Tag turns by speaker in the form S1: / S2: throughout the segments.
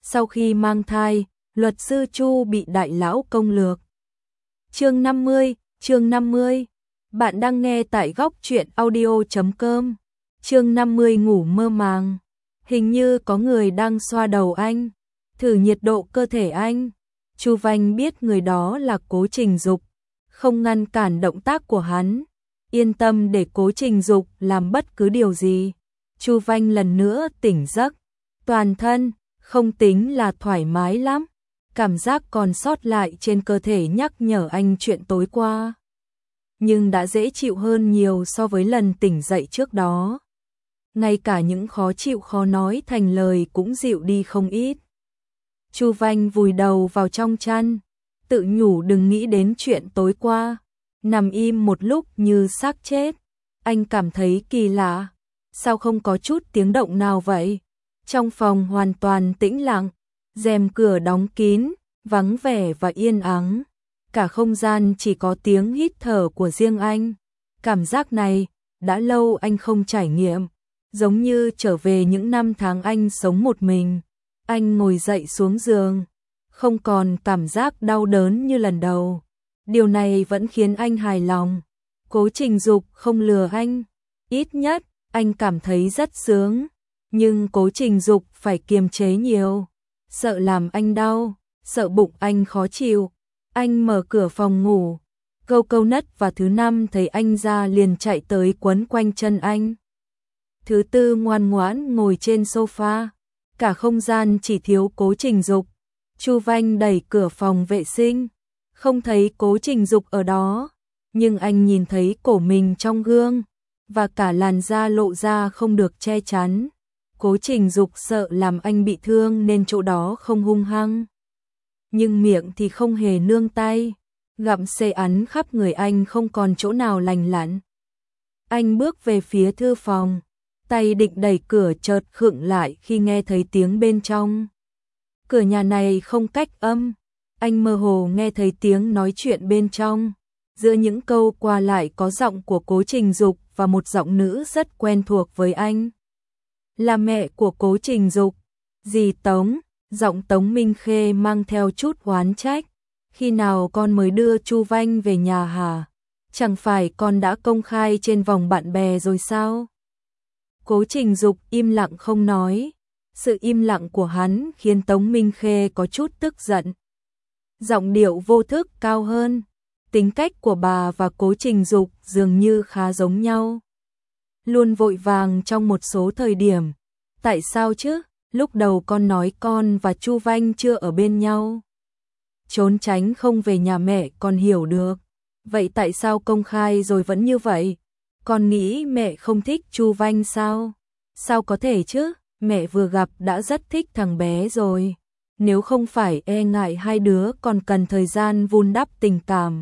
S1: Sau khi mang thai, luật sư Chu bị đại lão công lược. Chương 50. Bạn đang nghe tại góc truyện audio.com. Chương 50 ngủ mơ màng. Hình như có người đang xoa đầu anh, thử nhiệt độ cơ thể anh. Chu Vanh biết người đó là Cố Trình Dục, không ngăn cản động tác của hắn, yên tâm để Cố Trình Dục làm bất cứ điều gì. Chu Vanh lần nữa tỉnh giấc, toàn thân không tính là thoải mái lắm, cảm giác còn sót lại trên cơ thể nhắc nhở anh chuyện tối qua, nhưng đã dễ chịu hơn nhiều so với lần tỉnh dậy trước đó. Ngay cả những khó chịu khó nói thành lời cũng dịu đi không ít. Chu Vanh vùi đầu vào trong chăn, tự nhủ đừng nghĩ đến chuyện tối qua, nằm im một lúc như xác chết. Anh cảm thấy kỳ lạ, sao không có chút tiếng động nào vậy? Trong phòng hoàn toàn tĩnh lặng, rèm cửa đóng kín, vắng vẻ và yên ắng. Cả không gian chỉ có tiếng hít thở của riêng anh. Cảm giác này, đã lâu anh không trải nghiệm, giống như trở về những năm tháng anh sống một mình. Anh ngồi dậy xuống giường, không còn cảm giác đau đớn như lần đầu. Điều này vẫn khiến anh hài lòng. Cố Trình Dục không lừa anh, ít nhất anh cảm thấy rất sướng. Nhưng Cố Trình Dục phải kiềm chế nhiều, sợ làm anh đau, sợ bụng anh khó chịu. Anh mở cửa phòng ngủ, Câu Nất và Thứ Năm thấy anh ra liền chạy tới quấn quanh chân anh. Thứ Tư ngoan ngoãn ngồi trên sofa, cả không gian chỉ thiếu Cố Trình Dục. Chu Vanh đẩy cửa phòng vệ sinh, không thấy Cố Trình Dục ở đó, nhưng anh nhìn thấy cổ mình trong gương, và cả làn da lộ ra không được che chắn. Cố Trình Dục sợ làm anh bị thương nên chỗ đó không hung hăng, nhưng miệng thì không hề nương tay, gặm xê ắn khắp người anh không còn chỗ nào lành lặn. Anh bước về phía thư phòng, tay định đẩy cửa chợt khựng lại khi nghe thấy tiếng bên trong. Cửa nhà này không cách âm, anh mơ hồ nghe thấy tiếng nói chuyện bên trong. Giữa những câu qua lại có giọng của Cố Trình Dục và một giọng nữ rất quen thuộc với anh. Là mẹ của Cố Trình Dục, dì Tống. Giọng Tống Minh Khê mang theo chút oán trách. Khi nào con mới đưa Chu Vanh về nhà hả? Chẳng phải con đã công khai trên vòng bạn bè rồi sao? Cố Trình Dục im lặng không nói. Sự im lặng của hắn khiến Tống Minh Khê có chút tức giận. Giọng điệu vô thức cao hơn. Tính cách của bà và Cố Trình Dục dường như khá giống nhau. Luôn vội vàng trong một số thời điểm. Tại sao chứ? Lúc đầu con nói con và Chu Vanh chưa ở bên nhau. Trốn tránh không về nhà mẹ con hiểu được. Vậy tại sao công khai rồi vẫn như vậy? Con nghĩ mẹ không thích Chu Vanh sao? Sao có thể chứ? Mẹ vừa gặp đã rất thích thằng bé rồi. Nếu không phải e ngại hai đứa còn cần thời gian vun đắp tình cảm,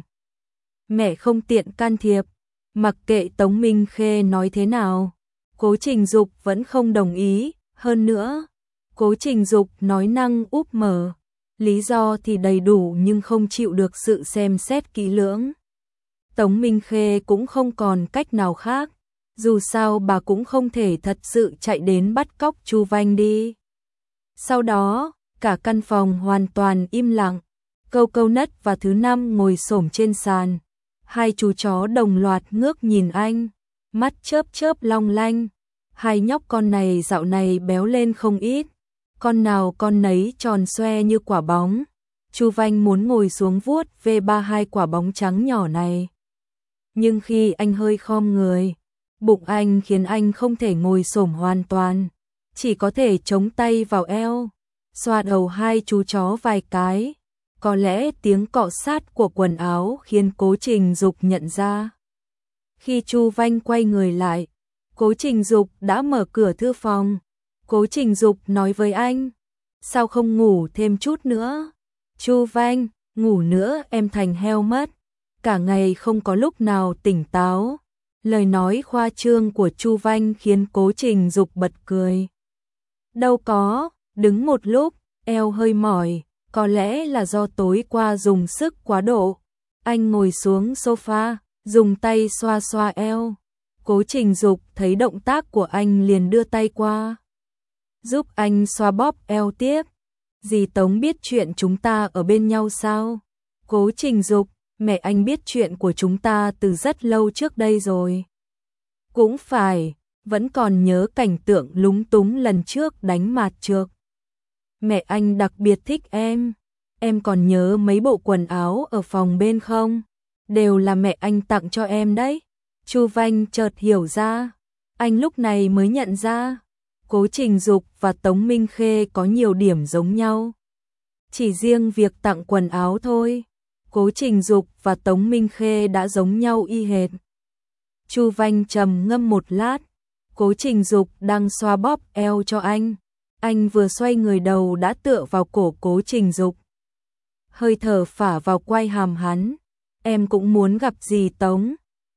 S1: mẹ không tiện can thiệp. Mặc kệ Tống Minh Khê nói thế nào, Cố Trình Dục vẫn không đồng ý. Hơn nữa, Cố Trình Dục nói năng úp mở, lý do thì đầy đủ nhưng không chịu được sự xem xét kỹ lưỡng. Tống Minh Khê cũng không còn cách nào khác, dù sao bà cũng không thể thật sự chạy đến bắt cóc Chu Vanh đi. Sau đó, cả căn phòng hoàn toàn im lặng. Câu Nất và Thứ Năm ngồi xổm trên sàn. Hai chú chó đồng loạt ngước nhìn anh, mắt chớp chớp long lanh. Hai nhóc con này dạo này béo lên không ít, con nào con nấy tròn xoe như quả bóng. Chu Vanh muốn ngồi xuống vuốt ve ba hai quả bóng trắng nhỏ này, nhưng khi anh hơi khom người, bụng anh khiến anh không thể ngồi xổm hoàn toàn, chỉ có thể chống tay vào eo, xoa đầu hai chú chó vài cái. Có lẽ tiếng cọ sát của quần áo khiến Cố Trình Dục nhận ra. Khi Chu Vanh quay người lại, Cố Trình Dục đã mở cửa thư phòng. Cố Trình Dục nói với anh, sao không ngủ thêm chút nữa? Chu Vanh, ngủ nữa em thành heo mất, cả ngày không có lúc nào tỉnh táo. Lời nói khoa trương của Chu Vanh khiến Cố Trình Dục bật cười. Đâu có, đứng một lúc, eo hơi mỏi, có lẽ là do tối qua dùng sức quá độ. Anh ngồi xuống sofa, dùng tay xoa xoa eo. Cố Trình Dục thấy động tác của anh liền đưa tay qua, giúp anh xoa bóp eo tiếp. Dì Tống biết chuyện chúng ta ở bên nhau sao? Cố Trình Dục, mẹ anh biết chuyện của chúng ta từ rất lâu trước đây rồi. Cũng phải, vẫn còn nhớ cảnh tượng lúng túng lần trước đánh mạt trược. Mẹ anh đặc biệt thích em còn nhớ mấy bộ quần áo ở phòng bên không? Đều là mẹ anh tặng cho em đấy. Chu Vanh chợt hiểu ra, anh lúc này mới nhận ra, Cố Trình Dục và Tống Minh Khê có nhiều điểm giống nhau. Chỉ riêng việc tặng quần áo thôi, Cố Trình Dục và Tống Minh Khê đã giống nhau y hệt. Chu Vanh trầm ngâm một lát, Cố Trình Dục đang xoa bóp eo cho anh vừa xoay người đầu đã tựa vào cổ Cố Trình Dục. Hơi thở phả vào quai hàm hắn, em cũng muốn gặp dì Tống.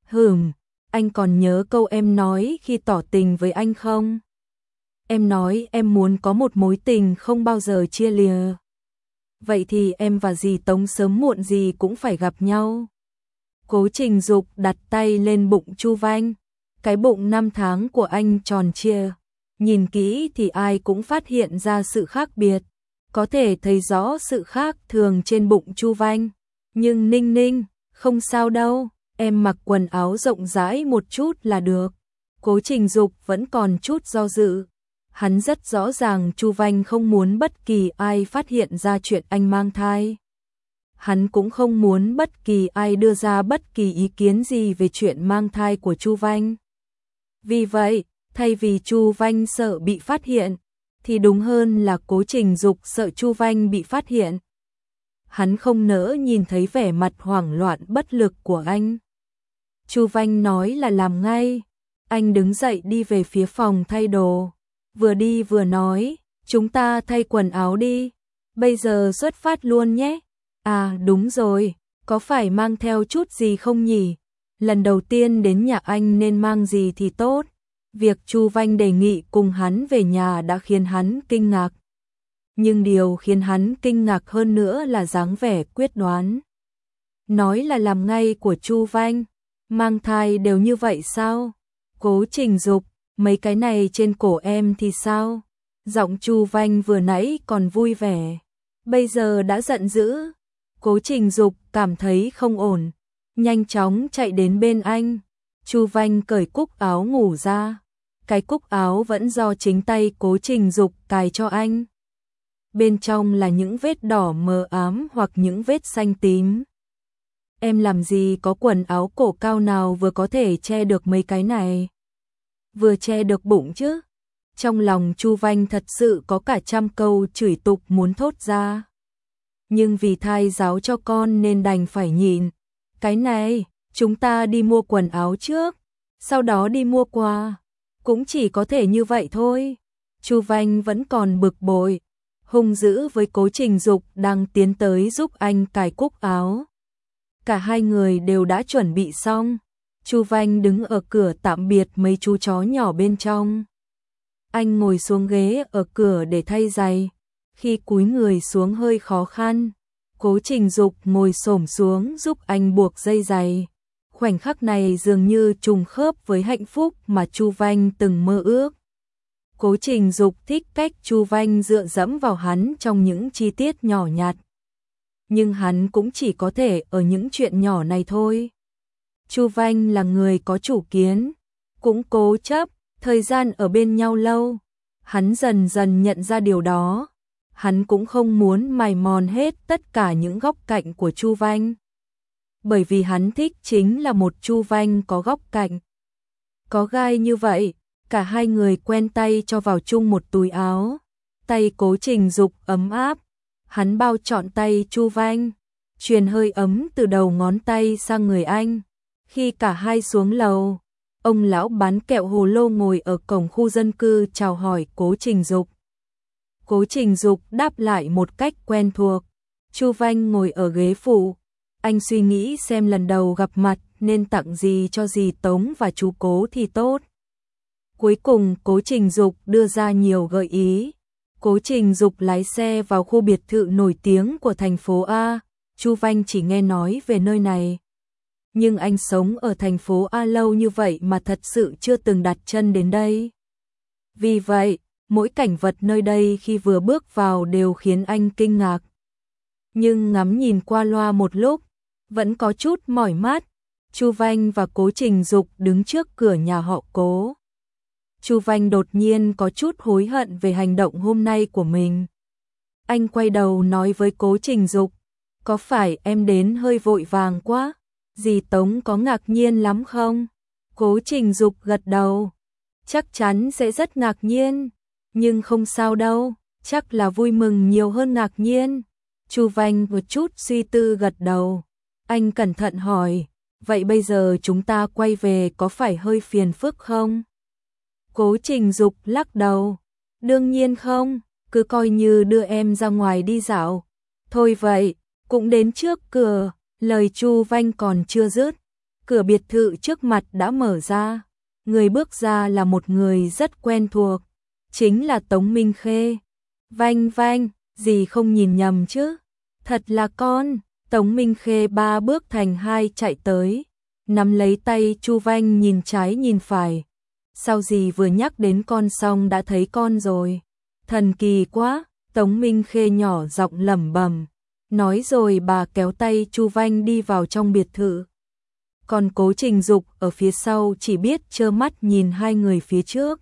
S1: Anh còn nhớ câu em nói khi tỏ tình với anh không? Em nói em muốn có một mối tình không bao giờ chia lìa. Vậy thì em và dì Tống sớm muộn gì cũng phải gặp nhau. Cố Trình Dục đặt tay lên bụng Chu Vanh. Cái bụng 5 tháng của anh tròn trịa, nhìn kỹ thì ai cũng phát hiện ra sự khác biệt. Có thể thấy rõ sự khác thường trên bụng Chu Vanh. Nhưng Ninh Ninh, không sao đâu, em mặc quần áo rộng rãi một chút là được. Cố Trình Dục vẫn còn chút do dự. Hắn rất rõ ràng Chu Vanh không muốn bất kỳ ai phát hiện ra chuyện anh mang thai. Hắn cũng không muốn bất kỳ ai đưa ra bất kỳ ý kiến gì về chuyện mang thai của Chu Vanh. Vì vậy, thay vì Chu Vanh sợ bị phát hiện, thì đúng hơn là Cố Trình Dục sợ Chu Vanh bị phát hiện. Hắn không nỡ nhìn thấy vẻ mặt hoảng loạn bất lực của anh. Chu Vanh nói là làm ngay. Anh đứng dậy đi về phía phòng thay đồ. Vừa đi vừa nói, chúng ta thay quần áo đi. Bây giờ xuất phát luôn nhé. À đúng rồi, có phải mang theo chút gì không nhỉ? Lần đầu tiên đến nhà anh nên mang gì thì tốt. Việc Chu Vanh đề nghị cùng hắn về nhà đã khiến hắn kinh ngạc. Nhưng điều khiến hắn kinh ngạc hơn nữa là dáng vẻ quyết đoán. Nói là làm ngay của Chu Vanh, mang thai đều như vậy sao? Cố Trình Dục, mấy cái này trên cổ em thì sao? Giọng Chu Vanh vừa nãy còn vui vẻ, bây giờ đã giận dữ. Cố Trình Dục cảm thấy không ổn, nhanh chóng chạy đến bên anh. Chu Vanh cởi cúc áo ngủ ra. Cái cúc áo vẫn do chính tay Cố Trình Dục cài cho anh. Bên trong là những vết đỏ mờ ám hoặc những vết xanh tím. Em làm gì có quần áo cổ cao nào vừa có thể che được mấy cái này? Vừa che được bụng chứ? Trong lòng Chu Vanh thật sự có cả trăm câu chửi tục muốn thốt ra. Nhưng vì thai giáo cho con nên đành phải nhịn. Cái này, chúng ta đi mua quần áo trước, sau đó đi mua quà. Cũng chỉ có thể như vậy thôi. Chu Vanh vẫn còn bực bội, hung dữ với Cố Trình Dục đang tiến tới giúp anh cài cúc áo. Cả hai người đều đã chuẩn bị xong. Chu Vanh đứng ở cửa tạm biệt mấy chú chó nhỏ bên trong. Anh ngồi xuống ghế ở cửa để thay giày. Khi cúi người xuống hơi khó khăn, Cố Trình Dục ngồi xổm xuống giúp anh buộc dây giày. Khoảnh khắc này dường như trùng khớp với hạnh phúc mà Chu Vanh từng mơ ước. Cố Trình Dục thích cách Chu Vanh dựa dẫm vào hắn trong những chi tiết nhỏ nhặt. Nhưng hắn cũng chỉ có thể ở những chuyện nhỏ này thôi. Chu Vanh là người có chủ kiến, cũng cố chấp, thời gian ở bên nhau lâu. Hắn dần dần nhận ra điều đó. Hắn cũng không muốn mài mòn hết tất cả những góc cạnh của Chu Vanh. Bởi vì hắn thích chính là một Chu Vanh có góc cạnh, có gai như vậy. Cả hai người quen tay cho vào chung một túi áo. Tay Cố Trình Dục ấm áp. Hắn bao trọn tay Chu Vanh, truyền hơi ấm từ đầu ngón tay sang người anh. Khi cả hai xuống lầu, ông lão bán kẹo hồ lô ngồi ở cổng khu dân cư chào hỏi Cố Trình Dục. Cố Trình Dục đáp lại một cách quen thuộc. Chu Vanh ngồi ở ghế phụ. Anh suy nghĩ xem lần đầu gặp mặt nên tặng gì cho dì Tống và chú Cố thì tốt. Cuối cùng Cố Trình Dục đưa ra nhiều gợi ý. Cố Trình Dục lái xe vào khu biệt thự nổi tiếng của thành phố A. Chu Vanh chỉ nghe nói về nơi này. Nhưng anh sống ở thành phố A lâu như vậy mà thật sự chưa từng đặt chân đến đây. Vì vậy, mỗi cảnh vật nơi đây khi vừa bước vào đều khiến anh kinh ngạc. Nhưng ngắm nhìn qua loa một lúc, vẫn có chút mỏi mắt. Chu Vanh và Cố Trình Dục đứng trước cửa nhà họ Cố. Chu Vanh đột nhiên có chút hối hận về hành động hôm nay của mình. Anh quay đầu nói với Cố Trình Dục, có phải em đến hơi vội vàng quá? Dì Tống có ngạc nhiên lắm không? Cố Trình Dục gật đầu, chắc chắn sẽ rất ngạc nhiên, nhưng không sao đâu, chắc là vui mừng nhiều hơn ngạc nhiên. Chu Vanh một chút suy tư gật đầu. Anh cẩn thận hỏi, vậy bây giờ chúng ta quay về có phải hơi phiền phức không? Cố Trình Dục lắc đầu, đương nhiên không, cứ coi như đưa em ra ngoài đi dạo. Thôi vậy, cũng đến trước cửa. Lời Chu Vanh còn chưa dứt, cửa biệt thự trước mặt đã mở ra. Người bước ra là một người rất quen thuộc, chính là Tống Minh Khê. Vanh Vanh, dì không nhìn nhầm chứ? Thật là con. Tống Minh Khê 3 bước thành 2 chạy tới, nắm lấy tay Chu Vanh nhìn trái nhìn phải. Sao dì vừa nhắc đến con xong đã thấy con rồi? Thần kỳ quá, Tống Minh Khê nhỏ giọng lẩm bẩm. Nói rồi bà kéo tay Chu Vanh đi vào trong biệt thự. Còn Cố Trình Dục ở phía sau chỉ biết trơ mắt nhìn hai người phía trước.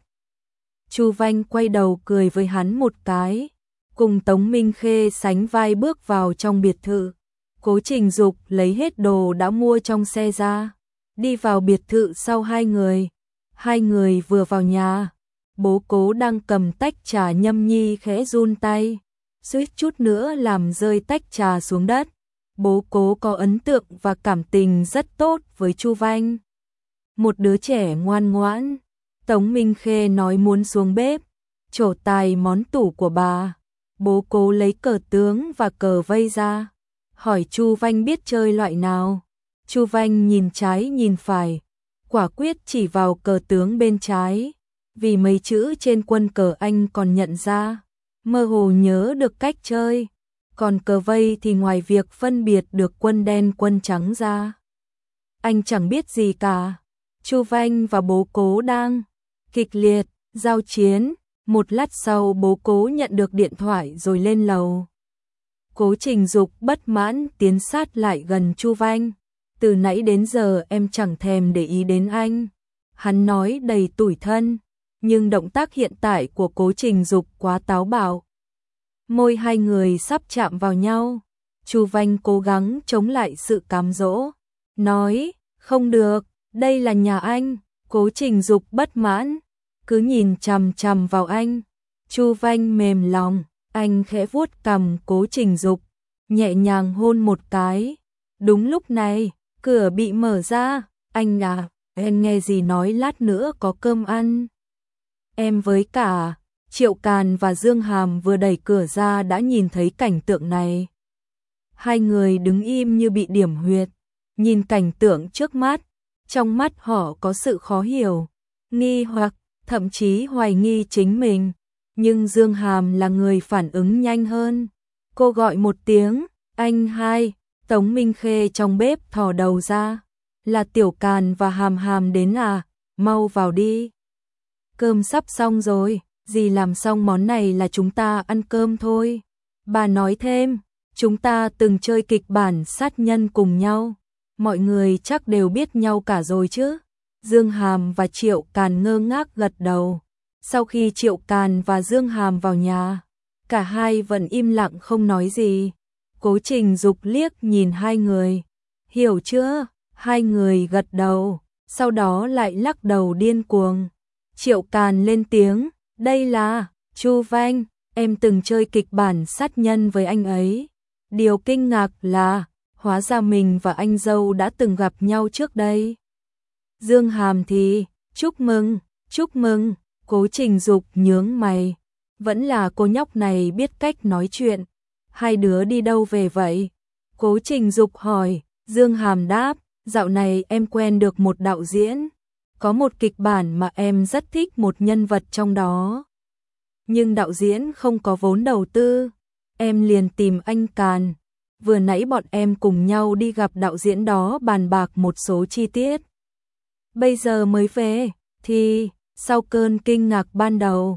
S1: Chu Vanh quay đầu cười với hắn một cái, cùng Tống Minh Khê sánh vai bước vào trong biệt thự. Cố Trình Dục lấy hết đồ đã mua trong xe ra, đi vào biệt thự sau hai người. Hai người vừa vào nhà, bố Cố đang cầm tách trà nhâm nhi khẽ run tay, suýt chút nữa làm rơi tách trà xuống đất. Bố Cố có ấn tượng và cảm tình rất tốt với Chu Vanh, một đứa trẻ ngoan ngoãn. Tống Minh Khê nói muốn xuống bếp trổ tài món tủ của bà. Bố Cố lấy cờ tướng và cờ vây ra, hỏi Chu Vanh biết chơi loại nào. Chu Vanh nhìn trái nhìn phải, quả quyết chỉ vào cờ tướng bên trái, vì mấy chữ trên quân cờ anh còn nhận ra, mơ hồ nhớ được cách chơi. Còn cờ vây thì ngoài việc phân biệt được quân đen quân trắng ra, anh chẳng biết gì cả. Chu Vanh và bố Cố đang kịch liệt giao chiến. Một lát sau bố Cố nhận được điện thoại rồi lên lầu. Cố Trình Dục bất mãn tiến sát lại gần Chu Vanh. Từ nãy đến giờ em chẳng thèm để ý đến anh. Hắn nói đầy tủi thân, nhưng động tác hiện tại của Cố Trình Dục quá táo bạo. Môi hai người sắp chạm vào nhau. Chu Vanh cố gắng chống lại sự cám dỗ, nói, không được, đây là nhà anh. Cố Trình Dục bất mãn, cứ nhìn chằm chằm vào anh. Chu Vanh mềm lòng, anh khẽ vuốt cằm Cố Trình Dục, nhẹ nhàng hôn một cái. Đúng lúc này, cửa bị mở ra. Anh à, em nghe gì nói lát nữa có cơm ăn. Em với cả Triệu Càn và Dương Hàm vừa đẩy cửa ra đã nhìn thấy cảnh tượng này. Hai người đứng im như bị điểm huyệt, nhìn cảnh tượng trước mắt. Trong mắt họ có sự khó hiểu, nghi hoặc, thậm chí hoài nghi chính mình. Nhưng Dương Hàm là người phản ứng nhanh hơn. Cô gọi một tiếng, anh hai. Tống Minh Khê trong bếp thò đầu ra. Là Tiểu Càn và Hàm Hàm đến à, mau vào đi. Cơm sắp xong rồi, dì làm xong món này là chúng ta ăn cơm thôi. Bà nói thêm, chúng ta từng chơi kịch bản sát nhân cùng nhau. Mọi người chắc đều biết nhau cả rồi chứ. Dương Hàm và Triệu Càn ngơ ngác gật đầu. Sau khi Triệu Càn và Dương Hàm vào nhà, cả hai vẫn im lặng không nói gì. Cố Trình Dục liếc nhìn hai người. Hiểu chưa? Hai người gật đầu, sau đó lại lắc đầu điên cuồng. Triệu Càn lên tiếng, đây là Chu Vanh, em từng chơi kịch bản sát nhân với anh ấy. Điều kinh ngạc là, hóa ra mình và anh dâu đã từng gặp nhau trước đây. Dương Hàm thì, chúc mừng, chúc mừng. Cố Trình Dục nhướng mày, vẫn là cô nhóc này biết cách nói chuyện. Hai đứa đi đâu về vậy? Cố Trình Dục hỏi. Dương Hàm đáp, dạo này em quen được một đạo diễn. Có một kịch bản mà em rất thích một nhân vật trong đó. Nhưng đạo diễn không có vốn đầu tư. Em liền tìm anh Càn. Vừa nãy bọn em cùng nhau đi gặp đạo diễn đó bàn bạc một số chi tiết. Bây giờ mới về, thì sau cơn kinh ngạc ban đầu,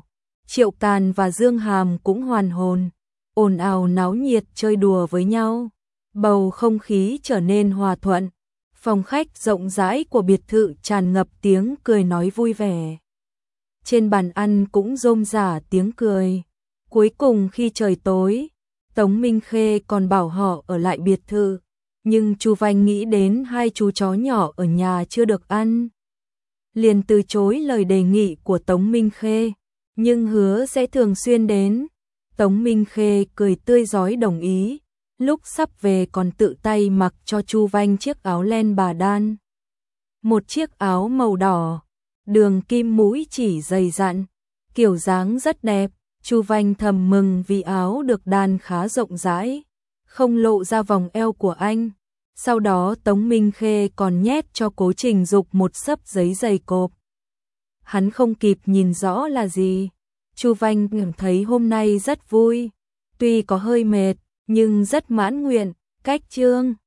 S1: Triệu Càn và Dương Hàm cũng hoàn hồn, ồn ào náo nhiệt chơi đùa với nhau. Bầu không khí trở nên hòa thuận, phòng khách rộng rãi của biệt thự tràn ngập tiếng cười nói vui vẻ. Trên bàn ăn cũng rôm rả tiếng cười. Cuối cùng khi trời tối, Tống Minh Khê còn bảo họ ở lại biệt thự, nhưng Chu Vanh nghĩ đến hai chú chó nhỏ ở nhà chưa được ăn, liền từ chối lời đề nghị của Tống Minh Khê, nhưng hứa sẽ thường xuyên đến. Tống Minh Khê cười tươi rói đồng ý, lúc sắp về còn tự tay mặc cho Chu Vanh chiếc áo len bà đan. Một chiếc áo màu đỏ, đường kim mũi chỉ dày dặn, kiểu dáng rất đẹp. Chu Vanh thầm mừng vì áo được đan khá rộng rãi, không lộ ra vòng eo của anh. Sau đó Tống Minh Khê còn nhét cho Cố Trình Dục một xấp giấy dày cộp. Hắn không kịp nhìn rõ là gì. Chu Vanh cảm thấy hôm nay rất vui, tuy có hơi mệt, nhưng rất mãn nguyện. Cách chương